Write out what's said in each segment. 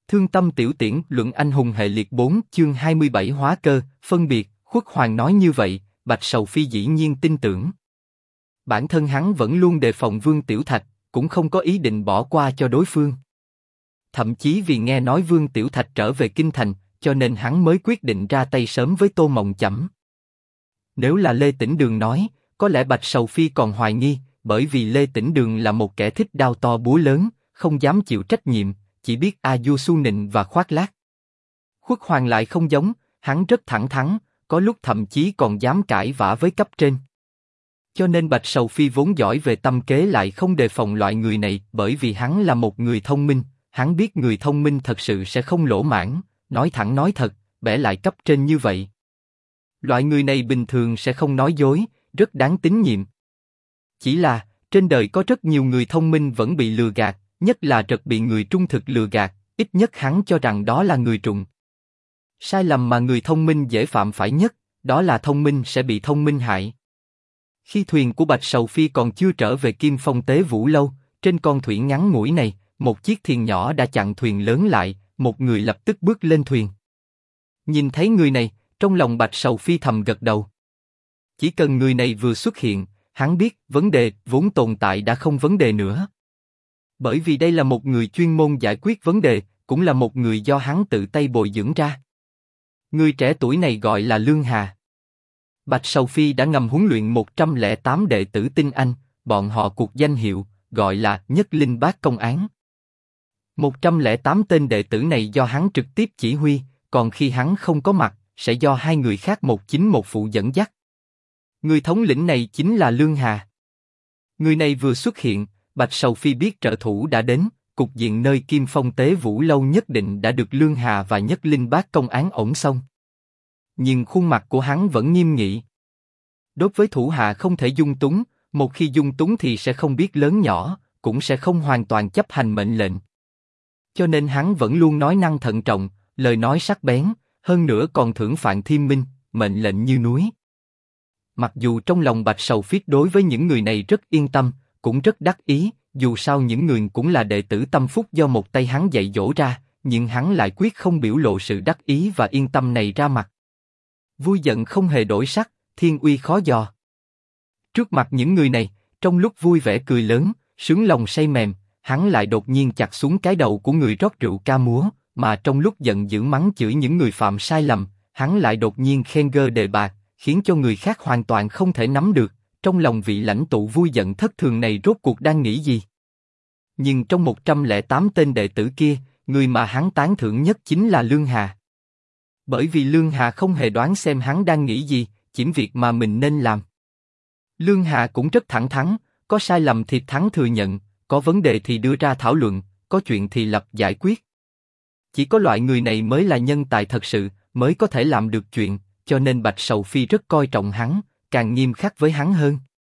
Thương tâm tiểu tiễn luận anh hùng hệ liệt 4 chương 27 hóa cơ, phân biệt, Khuất Hoàng nói như vậy, Bạch Sầu Phi dĩ nhiên tin tưởng. Bản thân hắn vẫn luôn đề phòng Vương Tiểu Thạch, cũng không có ý định bỏ qua cho đối phương. Thậm chí vì nghe nói Vương Tiểu Thạch trở về kinh thành, cho nên hắn mới quyết định ra tay sớm với Tô Mộng Chẩm. Nếu là Lê Tĩnh Đường nói, có lẽ Bạch Sầu Phi còn hoài nghi, bởi vì Lê Tĩnh Đường là một kẻ thích đao to búa lớn, không dám chịu trách nhiệm, chỉ biết a du su nịnh và khoác lác. Khuất Hoàng lại không giống, hắn rất thẳng thắn, có lúc thậm chí còn dám cãi vã với cấp trên. Cho nên Bạch Sầu Phi vốn giỏi về tâm kế lại không đề phòng loại người này, bởi vì hắn là một người thông minh, hắn biết người thông minh thật sự sẽ không lỗ mãng, nói thẳng nói thật, bẻ lại cấp trên như vậy. Loại người này bình thường sẽ không nói dối, rất đáng tín nhiệm. Chỉ là, trên đời có rất nhiều người thông minh vẫn bị lừa gạt, nhất là rất bị người trung thực lừa gạt, ít nhất hắn cho rằng đó là người trùng. Sai lầm mà người thông minh dễ phạm phải nhất, đó là thông minh sẽ bị thông minh hại. Khi thuyền của Bạch Sầu Phi còn chưa trở về Kim Phong Tế Vũ Lâu, trên con thủy ngắn ngủi này, một chiếc thuyền nhỏ đã chặn thuyền lớn lại, một người lập tức bước lên thuyền. Nhìn thấy người này, trong lòng Bạch Sầu Phi thầm gật đầu. Chỉ cần người này vừa xuất hiện, hắn biết vấn đề vốn tồn tại đã không vấn đề nữa. Bởi vì đây là một người chuyên môn giải quyết vấn đề, cũng là một người do hắn tự tay bồi dưỡng ra. Người trẻ tuổi này gọi là Lương Hà. Bạch Sầu Phi đã ngầm huấn luyện 108 đệ tử tinh anh, bọn họ cuộc danh hiệu, gọi là Nhất Linh Bát Công Án. 108 tên đệ tử này do hắn trực tiếp chỉ huy, còn khi hắn không có mặt, sẽ do hai người khác một chính một phụ dẫn dắt. Người thống lĩnh này chính là Lương Hà. Người này vừa xuất hiện, Bạch Sầu Phi biết trợ thủ đã đến, cục diện nơi Kim Phong Tế Vũ Lâu nhất định đã được Lương Hà và Nhất Linh Bát Công Án ổn xong. Nhưng khuôn mặt của hắn vẫn nghiêm nghị. Đối với thủ hạ không thể dung túng, một khi dung túng thì sẽ không biết lớn nhỏ, cũng sẽ không hoàn toàn chấp hành mệnh lệnh. Cho nên hắn vẫn luôn nói năng thận trọng, lời nói sắc bén, hơn nữa còn thưởng phạt thiên minh, mệnh lệnh như núi. Mặc dù trong lòng Bạch Sầu Phi đối với những người này rất yên tâm, cũng rất đắc ý, dù sao những người cũng là đệ tử tâm phúc do một tay hắn dạy dỗ ra, nhưng hắn lại quyết không biểu lộ sự đắc ý và yên tâm này ra mặt. Vui giận không hề đổi sắc, thiên uy khó dò. Trước mặt những người này, trong lúc vui vẻ cười lớn, sướng lòng say mềm, hắn lại đột nhiên chặt xuống cái đầu của người rót rượu ca múa, mà trong lúc giận dữ mắng chửi những người phạm sai lầm, hắn lại đột nhiên khen gơ đề bạc, khiến cho người khác hoàn toàn không thể nắm được, trong lòng vị lãnh tụ vui giận thất thường này rốt cuộc đang nghĩ gì. Nhưng trong 108 tên đệ tử kia, người mà hắn tán thưởng nhất chính là Lương Hà. Bởi vì Lương Hà không hề đoán xem hắn đang nghĩ gì, chỉ việc mà mình nên làm. Lương Hà cũng rất thẳng thắn, có sai lầm thì thắng thừa nhận, có vấn đề thì đưa ra thảo luận, có chuyện thì lập giải quyết. Chỉ có loại người này mới là nhân tài thật sự, mới có thể làm được chuyện, cho nên Bạch Sầu Phi rất coi trọng hắn, càng nghiêm khắc với hắn hơn.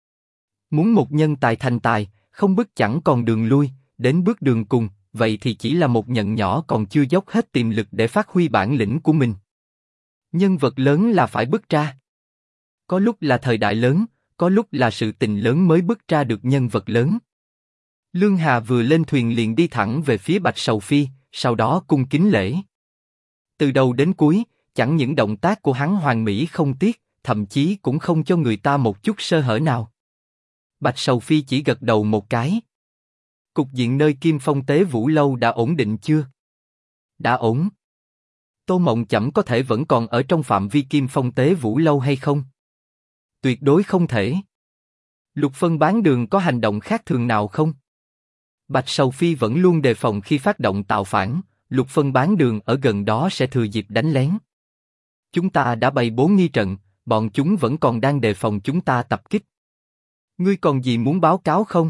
Muốn một nhân tài thành tài, không bước chẳng còn đường lui, đến bước đường cùng, vậy thì chỉ là một nhận nhỏ còn chưa dốc hết tiềm lực để phát huy bản lĩnh của mình. Nhân vật lớn là phải bước ra. Có lúc là thời đại lớn, có lúc là sự tình lớn mới bước ra được nhân vật lớn. Lương Hà vừa lên thuyền liền đi thẳng về phía Bạch Sầu Phi, sau đó cung kính lễ. Từ đầu đến cuối, chẳng những động tác của hắn hoàn mỹ không tiếc, thậm chí cũng không cho người ta một chút sơ hở nào. Bạch Sầu Phi chỉ gật đầu một cái. Cục diện nơi Kim Phong Tế Vũ Lâu đã ổn định chưa? Đã ổn. Tô Mộng Chẩm có thể vẫn còn ở trong phạm vi Kim Phong Tế Vũ Lâu hay không? Tuyệt đối không thể. Lục Phân Bán Đường có hành động khác thường nào không? Bạch Sầu Phi vẫn luôn đề phòng khi phát động tạo phản, Lục Phân Bán Đường ở gần đó sẽ thừa dịp đánh lén. Chúng ta đã bày bố nghi trận, bọn chúng vẫn còn đang đề phòng chúng ta tập kích. Ngươi còn gì muốn báo cáo không?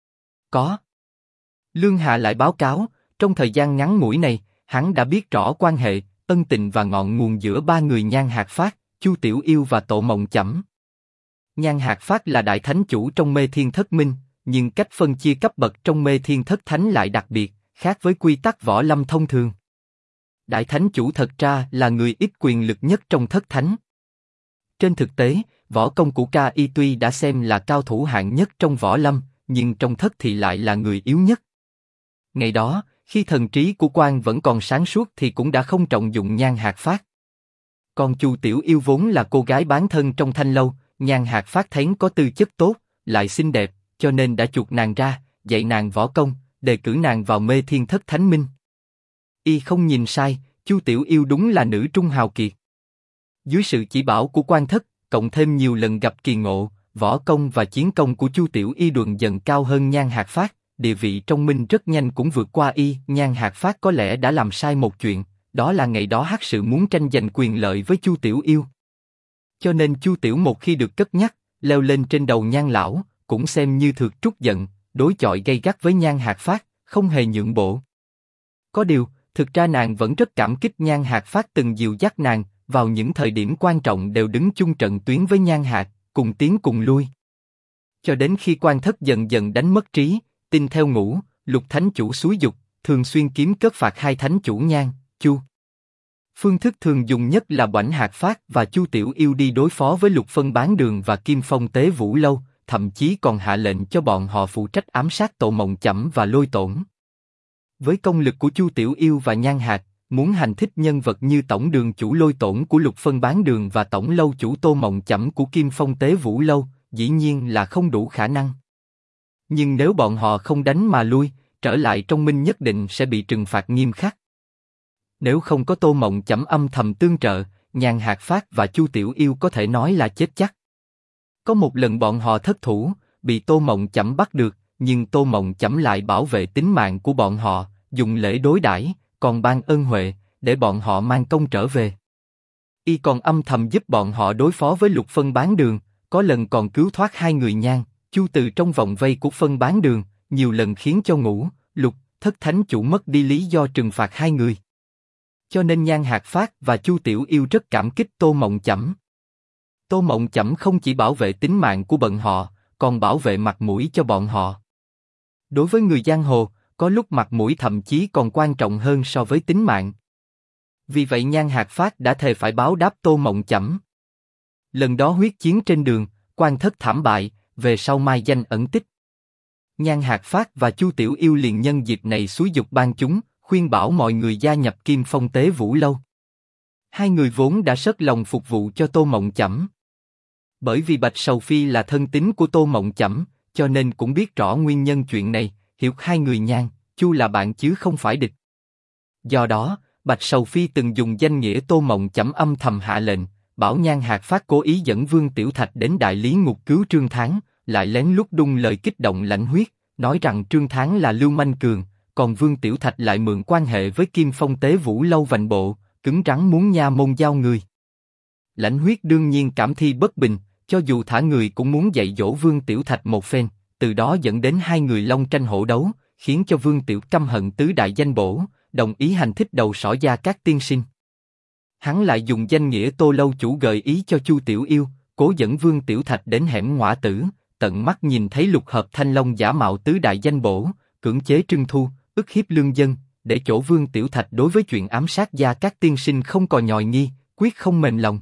Có. Lương Hà lại báo cáo, trong thời gian ngắn ngủi này, hắn đã biết rõ quan hệ, ân tình và ngọn nguồn giữa ba người Nhan Hạc Phát, Chu Tiểu Yêu và Tô Mộng Chẩm. Nhan Hạc Phát là đại thánh chủ trong Mê Thiên Thất Minh, nhưng cách phân chia cấp bậc trong Mê Thiên Thất Thánh lại đặc biệt, khác với quy tắc võ lâm thông thường. Đại thánh chủ thật ra là người ít quyền lực nhất trong thất thánh. Trên thực tế, võ công của Ca-y tuy đã xem là cao thủ hạng nhất trong võ lâm, nhưng trong thất thì lại là người yếu nhất. Ngày đó, Khi thần trí của quan vẫn còn sáng suốt thì cũng đã không trọng dụng Nhan Hạc Phát. Còn Chu Tiểu Yêu vốn là cô gái bán thân trong thanh lâu, Nhan Hạc Phát thấy có tư chất tốt, lại xinh đẹp, cho nên đã chuộc nàng ra, dạy nàng võ công, đề cử nàng vào Mê Thiên Thất Thánh Minh. Y không nhìn sai, Chu Tiểu Yêu đúng là nữ trung hào kiệt. Dưới sự chỉ bảo của quan thất, cộng thêm nhiều lần gặp kỳ ngộ, võ công và chiến công của Chu Tiểu Y dần dần cao hơn Nhan Hạc Phát, địa vị trong Minh rất nhanh cũng vượt qua y. Nhan Hạc Phát có lẽ đã làm sai một chuyện, đó là ngày đó Hắc Sự muốn tranh giành quyền lợi với Chu Tiểu Yêu. Cho nên Chu Tiểu một khi được cất nhắc, leo lên trên đầu Nhan lão, cũng xem như thượt trút giận, đối chọi gay gắt với Nhan Hạc Phát, không hề nhượng bộ. Có điều, thực ra nàng vẫn rất cảm kích Nhan Hạc Phát từng dìu dắt nàng, vào những thời điểm quan trọng đều đứng chung trận tuyến với Nhan Hạc, cùng tiến cùng lui. Cho đến khi quan thất dần dần đánh mất trí, tin theo ngũ, Lục Thánh Chủ xúi dục, thường xuyên kiếm cất phạt hai thánh chủ Nhan, Chu. Phương thức thường dùng nhất là Bảnh Hạc Phát và Chu Tiểu Yêu đi đối phó với Lục Phân Bán Đường và Kim Phong Tế Vũ Lâu, thậm chí còn hạ lệnh cho bọn họ phụ trách ám sát Tô Mộng Chẩm và Lôi Tổn. Với công lực của Chu Tiểu Yêu và Nhan Hạc, muốn hành thích nhân vật như tổng đường chủ Lôi Tổn của Lục Phân Bán Đường và tổng lâu chủ Tô Mộng Chẩm của Kim Phong Tế Vũ Lâu, dĩ nhiên là không đủ khả năng. Nhưng nếu bọn họ không đánh mà lui, trở lại trong Minh nhất định sẽ bị trừng phạt nghiêm khắc. Nếu không có Tô Mộng Chẩm âm thầm tương trợ, Nhan Hạc Phát và Chu Tiểu Yêu có thể nói là chết chắc. Có một lần bọn họ thất thủ, bị Tô Mộng Chẩm bắt được, nhưng Tô Mộng Chẩm lại bảo vệ tính mạng của bọn họ, dùng lễ đối đãi, còn ban ân huệ, để bọn họ mang công trở về. Y còn âm thầm giúp bọn họ đối phó với Lục Phân Bán Đường, có lần còn cứu thoát hai người Nhan, Chu từ trong vòng vây của Phân Bán Đường, nhiều lần khiến cho Ngũ, Lục, Thất Thánh Chủ mất đi lý do trừng phạt hai người. Cho nên Nhan Hạc Phát và Chu Tiểu Yêu rất cảm kích Tô Mộng Chẩm. Tô Mộng Chẩm không chỉ bảo vệ tính mạng của bọn họ, còn bảo vệ mặt mũi cho bọn họ. Đối với người giang hồ, có lúc mặt mũi thậm chí còn quan trọng hơn so với tính mạng. Vì vậy Nhan Hạc Phát đã thề phải báo đáp Tô Mộng Chẩm. Lần đó huyết chiến trên đường, quan thất thảm bại, về sau mai danh ẩn tích. Nhan Hạc Phát và Chu Tiểu Yêu liền nhân dịp này xúi dục ban chúng, khuyên bảo mọi người gia nhập Kim Phong Tế Vũ Lâu. Hai người vốn đã sớt lòng phục vụ cho Tô Mộng Chẩm. Bởi vì Bạch Sầu Phi là thân tín của Tô Mộng Chẩm, cho nên cũng biết rõ nguyên nhân chuyện này, hiểu hai người Nhan, Chu là bạn chứ không phải địch. Do đó, Bạch Sầu Phi từng dùng danh nghĩa Tô Mộng Chẩm âm thầm hạ lệnh, bảo Nhan Hạc Phát cố ý dẫn Vương Tiểu Thạch đến Đại Lý Ngục cứu Trương Thắng, lại lén lút đung lời kích động Lãnh Huyết, nói rằng Trương Thắng là lưu manh cường, còn Vương Tiểu Thạch lại mượn quan hệ với Kim Phong Tế Vũ Lâu vành bộ, cứng rắn muốn nha môn giao người. Lãnh Huyết đương nhiên cảm thi bất bình, cho dù thả người cũng muốn dạy dỗ Vương Tiểu Thạch một phen, từ đó dẫn đến hai người long tranh hổ đấu, khiến cho Vương Tiểu căm hận tứ đại danh bổ, đồng ý hành thích đầu sỏ Gia Cát tiên sinh. Hắn lại dùng danh nghĩa Tô lâu chủ gợi ý cho Chu Tiểu Yêu, cố dẫn Vương Tiểu Thạch đến hẻm Ngõa Tử, tận mắt nhìn thấy lục hợp thanh long giả mạo tứ đại danh bổ, cưỡng chế trưng thu, ức hiếp lương dân, để chỗ Vương Tiểu Thạch đối với chuyện ám sát Gia Cát tiên sinh không còn nhòi nghi, quyết không mềm lòng.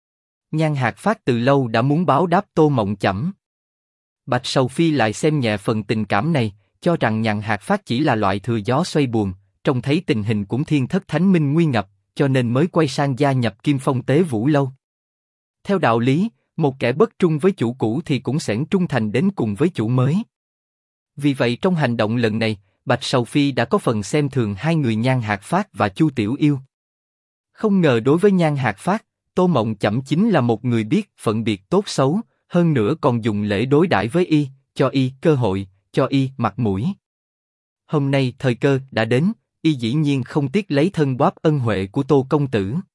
Nhan Hạc Phát từ lâu đã muốn báo đáp Tô Mộng Chẩm. Bạch Sầu Phi lại xem nhẹ phần tình cảm này, cho rằng Nhan Hạc Phát chỉ là loại thừa gió xoay buồm, trông thấy tình hình cũng Thiên Thất Thánh Minh nguy ngập, cho nên mới quay sang gia nhập Kim Phong Tế Vũ Lâu. Theo đạo lý, một kẻ bất trung với chủ cũ thì cũng sẽ trung thành đến cùng với chủ mới. Vì vậy trong hành động lần này, Bạch Sầu Phi đã có phần xem thường hai người Nhan Hạc Phát và Chu Tiểu Yêu. Không ngờ đối với Nhan Hạc Phát, Tô Mộng Chẩm chính là một người biết phân biệt tốt xấu, hơn nữa còn dùng lễ đối đãi với y, cho y cơ hội, cho y mặt mũi. Hôm nay thời cơ đã đến, y dĩ nhiên không tiếc lấy thân bóp ân huệ của Tô công tử.